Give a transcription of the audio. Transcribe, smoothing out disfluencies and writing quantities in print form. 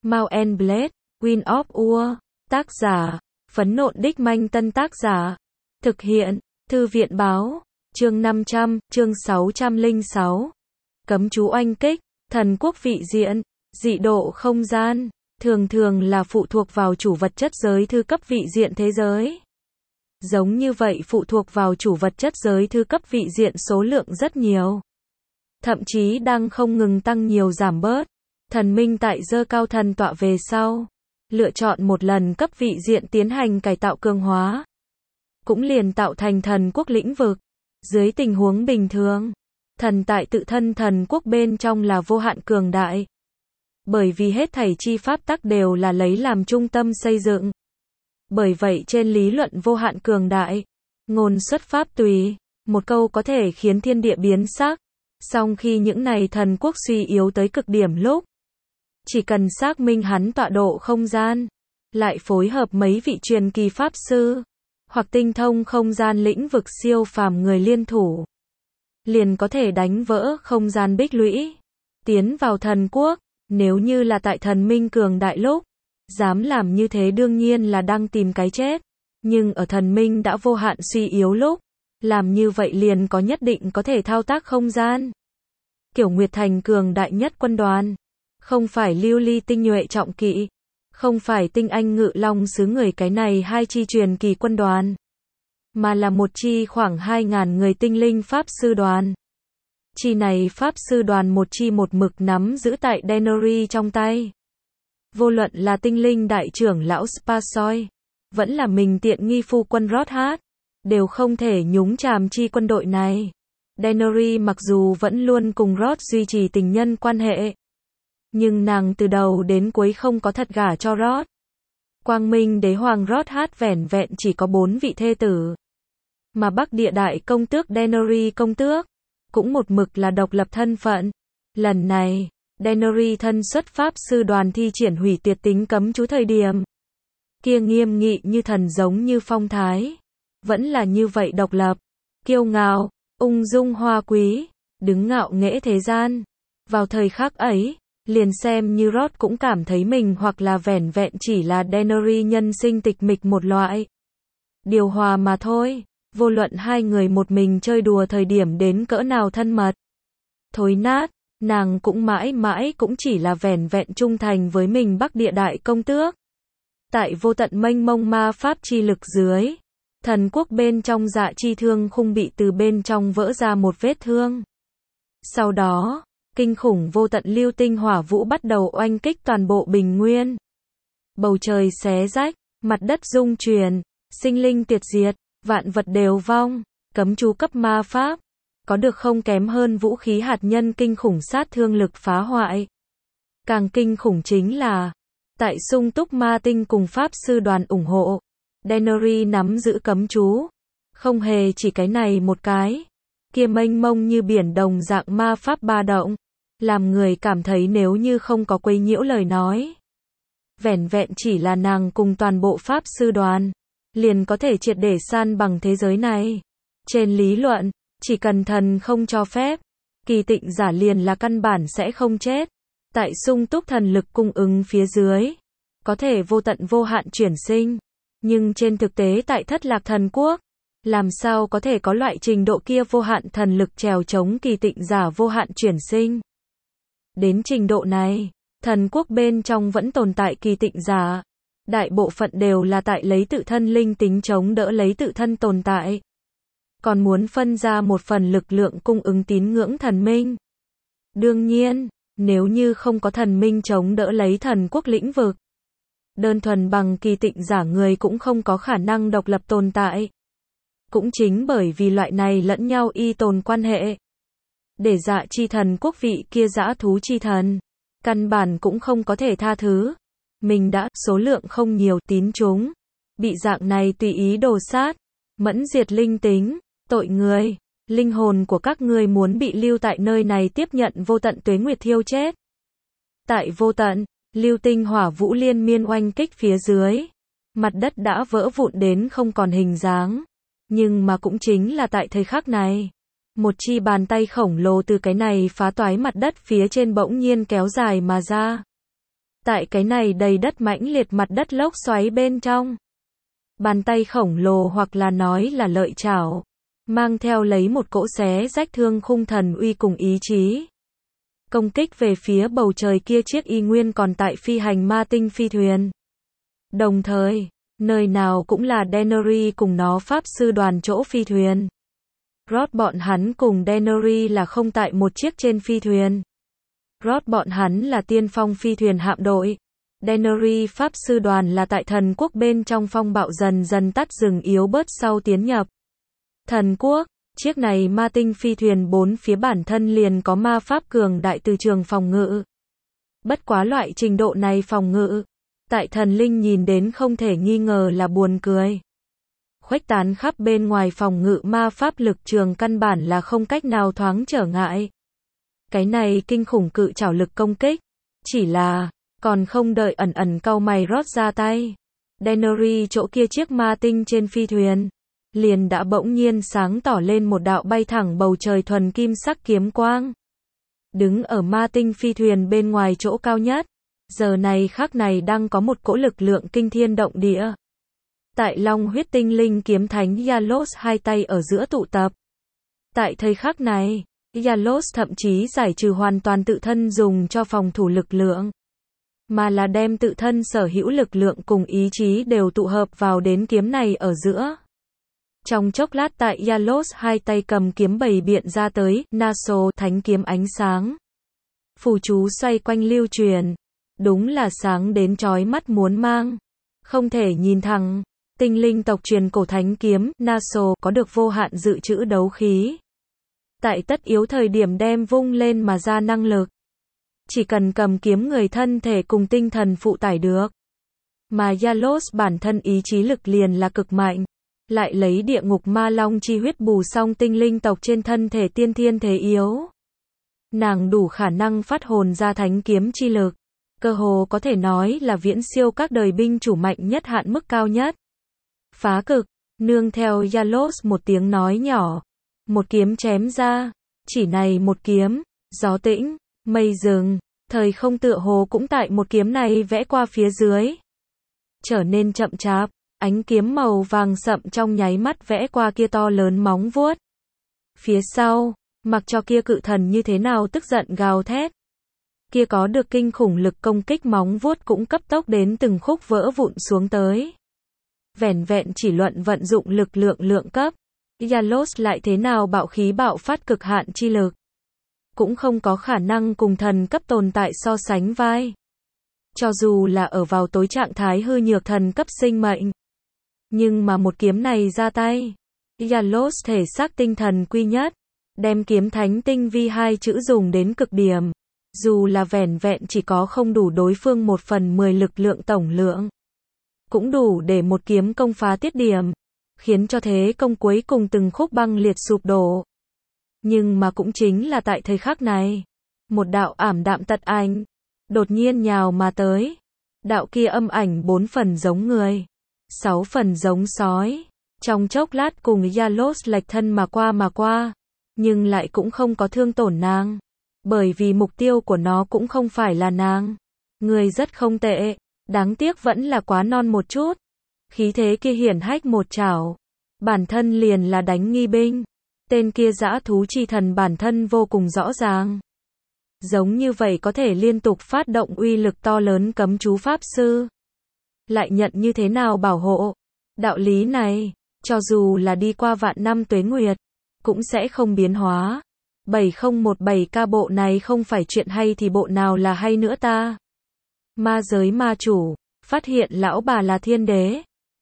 Mount and Blade, Wind of War. Tác giả, Phấn Nộn Đích Manh. Tân tác giả, thực hiện, Thư viện Báo. Chương 500, chương 606. Cấm chú oanh kích, thần quốc vị diện, dị độ không gian, thường thường là phụ thuộc vào chủ vật chất giới thư cấp vị diện thế giới. Giống như vậy phụ thuộc vào chủ vật chất giới thư cấp vị diện số lượng rất nhiều. Thậm chí đang không ngừng tăng nhiều giảm bớt. Thần minh tại dơ cao thần tọa về sau, lựa chọn một lần cấp vị diện tiến hành cải tạo cường hóa. Cũng liền tạo thành thần quốc lĩnh vực. Dưới tình huống bình thường, thần tại tự thân thần quốc bên trong là vô hạn cường đại. Bởi vì hết thảy chi pháp tắc đều là lấy làm trung tâm xây dựng. Bởi vậy trên lý luận vô hạn cường đại, ngôn xuất pháp tùy, một câu có thể khiến thiên địa biến sắc. Song khi những này thần quốc suy yếu tới cực điểm lúc, chỉ cần xác minh hắn tọa độ không gian, lại phối hợp mấy vị truyền kỳ pháp sư, hoặc tinh thông không gian lĩnh vực siêu phàm người liên thủ, liền có thể đánh vỡ không gian bích lũy, tiến vào thần quốc. Nếu như là tại thần minh cường đại lúc, dám làm như thế đương nhiên là đang tìm cái chết. Nhưng ở thần minh đã vô hạn suy yếu lúc, làm như vậy liền có nhất định có thể thao tác không gian. Kiểu Nguyệt Thành cường đại nhất quân đoàn, không phải lưu ly tinh nhuệ trọng kỵ, không phải tinh anh ngự long sứ người cái này hai chi truyền kỳ quân đoàn, mà là một chi khoảng 2.000 người tinh linh pháp sư đoàn. Chi này pháp sư đoàn một chi một mực nắm giữ tại Denori trong tay. Vô luận là tinh linh đại trưởng lão Sparsoi, vẫn là mình tiện nghi phu quân Rothat, đều không thể nhúng chàm chi quân đội này. Denori mặc dù vẫn luôn cùng Rot duy trì tình nhân quan hệ, nhưng nàng từ đầu đến cuối không có thật gả cho Rot. Quang Minh đế hoàng Rothat vẻn vẹn chỉ có 4 vị thê tử. Mà Bắc Địa đại công tước Denori công tước cũng một mực là độc lập thân phận. Lần này, Denori thân xuất pháp sư đoàn thi triển hủy tuyệt tính cấm chú thời điểm, kia nghiêm nghị như thần giống như phong thái, vẫn là như vậy độc lập, kiêu ngạo, ung dung hoa quý, đứng ngạo nghễ thế gian. Vào thời khắc ấy, liền xem như Rot cũng cảm thấy mình hoặc là vẻn vẹn chỉ là Denori nhân sinh tịch mịch một loại điều hòa mà thôi. Vô luận hai người một mình chơi đùa thời điểm đến cỡ nào thân mật, thối nát, nàng cũng mãi mãi cũng chỉ là vẻn vẹn trung thành với mình Bắc Địa đại công tước. Tại vô tận mênh mông ma pháp chi lực dưới, thần quốc bên trong dạ chi thương khung bị từ bên trong vỡ ra một vết thương. Sau đó, kinh khủng vô tận lưu tinh hỏa vũ bắt đầu oanh kích toàn bộ bình nguyên. Bầu trời xé rách, mặt đất rung chuyển, sinh linh tuyệt diệt, vạn vật đều vong. Cấm chú cấp ma pháp, có được không kém hơn vũ khí hạt nhân kinh khủng sát thương lực phá hoại. Càng kinh khủng chính là, tại sung túc ma tinh cùng pháp sư đoàn ủng hộ, Denori nắm giữ cấm chú. Không hề chỉ cái này một cái, kia mênh mông như biển đồng dạng ma pháp ba động, làm người cảm thấy nếu như không có quấy nhiễu lời nói, vẻn vẹn chỉ là nàng cùng toàn bộ pháp sư đoàn, liền có thể triệt để san bằng thế giới này. Trên lý luận, chỉ cần thần không cho phép, kỳ tịnh giả liền là căn bản sẽ không chết. Tại sung túc thần lực cung ứng phía dưới, có thể vô tận vô hạn chuyển sinh. Nhưng trên thực tế tại Thất Lạc thần quốc, làm sao có thể có loại trình độ kia vô hạn thần lực trèo chống kỳ tịnh giả vô hạn chuyển sinh. Đến trình độ này, thần quốc bên trong vẫn tồn tại kỳ tịnh giả. Đại bộ phận đều là tại lấy tự thân linh tính chống đỡ lấy tự thân tồn tại. Còn muốn phân ra một phần lực lượng cung ứng tín ngưỡng thần minh. Đương nhiên, nếu như không có thần minh chống đỡ lấy thần quốc lĩnh vực, đơn thuần bằng kỳ tịnh giả người cũng không có khả năng độc lập tồn tại. Cũng chính bởi vì loại này lẫn nhau y tồn quan hệ, để dạ chi thần quốc vị kia dã thú chi thần, căn bản cũng không có thể tha thứ. Mình đã số lượng không nhiều tín chúng, bị dạng này tùy ý đồ sát, mẫn diệt linh tính, tội người, linh hồn của các ngươi muốn bị lưu tại nơi này tiếp nhận vô tận tuế nguyệt thiêu chết. Tại vô tận, lưu tinh hỏa vũ liên miên oanh kích phía dưới, mặt đất đã vỡ vụn đến không còn hình dáng. Nhưng mà cũng chính là tại thời khắc này, một chi bàn tay khổng lồ từ cái này phá toái mặt đất phía trên bỗng nhiên kéo dài mà ra. Tại cái này đầy đất mãnh liệt mặt đất lốc xoáy bên trong. Bàn tay khổng lồ hoặc là nói là lợi chảo, mang theo lấy một cỗ xé rách thương khung thần uy cùng ý chí. Công kích về phía bầu trời kia chiếc y nguyên còn tại phi hành ma tinh phi thuyền. Đồng thời, nơi nào cũng là Daenerys cùng nó pháp sư đoàn chỗ phi thuyền. Roth bọn hắn cùng Daenerys là không tại một chiếc trên phi thuyền. Roth bọn hắn là tiên phong phi thuyền hạm đội. Daenerys pháp sư đoàn là tại thần quốc bên trong phong bạo dần dần tắt dừng yếu bớt sau tiến nhập. Thần quốc, chiếc này ma tinh phi thuyền bốn phía bản thân liền có ma pháp cường đại từ trường phòng ngự. Bất quá loại trình độ này phòng ngự, tại thần linh nhìn đến không thể nghi ngờ là buồn cười. Khuếch tán khắp bên ngoài phòng ngự ma pháp lực trường căn bản là không cách nào thoáng trở ngại. Cái này kinh khủng cự trảo lực công kích, chỉ là, còn không đợi ẩn cau mày Roth ra tay. Daenerys chỗ kia chiếc ma tinh trên phi thuyền, liền đã bỗng nhiên sáng tỏ lên một đạo bay thẳng bầu trời thuần kim sắc kiếm quang. Đứng ở ma tinh phi thuyền bên ngoài chỗ cao nhất, giờ này khắc này đang có một cỗ lực lượng kinh thiên động địa. Tại Long huyết tinh linh kiếm thánh Yalos hai tay ở giữa tụ tập. Tại thời khắc này, Yalos thậm chí giải trừ hoàn toàn tự thân dùng cho phòng thủ lực lượng, mà là đem tự thân sở hữu lực lượng cùng ý chí đều tụ hợp vào đến kiếm này ở giữa. Trong chốc lát tại Yalos hai tay cầm kiếm bày biện ra tới, Naso thánh kiếm ánh sáng. Phù chú xoay quanh lưu truyền, đúng là sáng đến chói mắt muốn mang. Không thể nhìn thẳng, tinh linh tộc truyền cổ thánh kiếm, Naso có được vô hạn dự trữ đấu khí. Tại tất yếu thời điểm đem vung lên mà ra năng lực. Chỉ cần cầm kiếm người thân thể cùng tinh thần phụ tải được. Mà Yalos bản thân ý chí lực liền là cực mạnh. Lại lấy địa ngục ma long chi huyết bù xong tinh linh tộc trên thân thể tiên thiên thế yếu. Nàng đủ khả năng phát hồn ra thánh kiếm chi lực. Cơ hồ có thể nói là viễn siêu các đời binh chủ mạnh nhất hạn mức cao nhất. Phá cực, nương theo Yalos một tiếng nói nhỏ. Một kiếm chém ra, chỉ này một kiếm, gió tĩnh, mây dừng, thời không tựa hồ cũng tại một kiếm này vẽ qua phía dưới. Trở nên chậm chạp, ánh kiếm màu vàng sậm trong nháy mắt vẽ qua kia to lớn móng vuốt. Phía sau, mặc cho kia cự thần như thế nào tức giận gào thét. Kia có được kinh khủng lực công kích móng vuốt cũng cấp tốc đến từng khúc vỡ vụn xuống tới. Vẻn vẹn chỉ luận vận dụng lực lượng lượng cấp. Yalos lại thế nào bạo khí bạo phát cực hạn chi lực. Cũng không có khả năng cùng thần cấp tồn tại so sánh vai. Cho dù là ở vào tối trạng thái hư nhược thần cấp sinh mệnh. Nhưng mà một kiếm này ra tay. Yalos thể xác tinh thần quy nhất. Đem kiếm thánh tinh vi hai chữ dùng đến cực điểm. Dù là vẻn vẹn chỉ có không đủ đối phương 1/10 lực lượng tổng lượng. Cũng đủ để một kiếm công phá tiết điểm. Khiến cho thế công cuối cùng từng khúc băng liệt sụp đổ. Nhưng mà cũng chính là tại thời khắc này, một đạo ảm đạm tật ảnh, đột nhiên nhào mà tới. Đạo kia âm ảnh 4 phần giống người, 6 phần giống sói. Trong chốc lát cùng Yalos lệch thân mà qua, nhưng lại cũng không có thương tổn nàng. Bởi vì mục tiêu của nó cũng không phải là nàng. Người rất không tệ, đáng tiếc vẫn là quá non một chút. Khí thế kia hiển hách một chảo, bản thân liền là đánh nghi binh. Tên kia dã thú chi thần bản thân vô cùng rõ ràng. Giống như vậy có thể liên tục phát động uy lực to lớn cấm chú pháp sư. Lại nhận như thế nào bảo hộ. Đạo lý này, cho dù là đi qua vạn năm tuế nguyệt, cũng sẽ không biến hóa. 7017K bộ này không phải chuyện hay thì bộ nào là hay nữa ta. Ma giới ma chủ, phát hiện lão bà là thiên đế.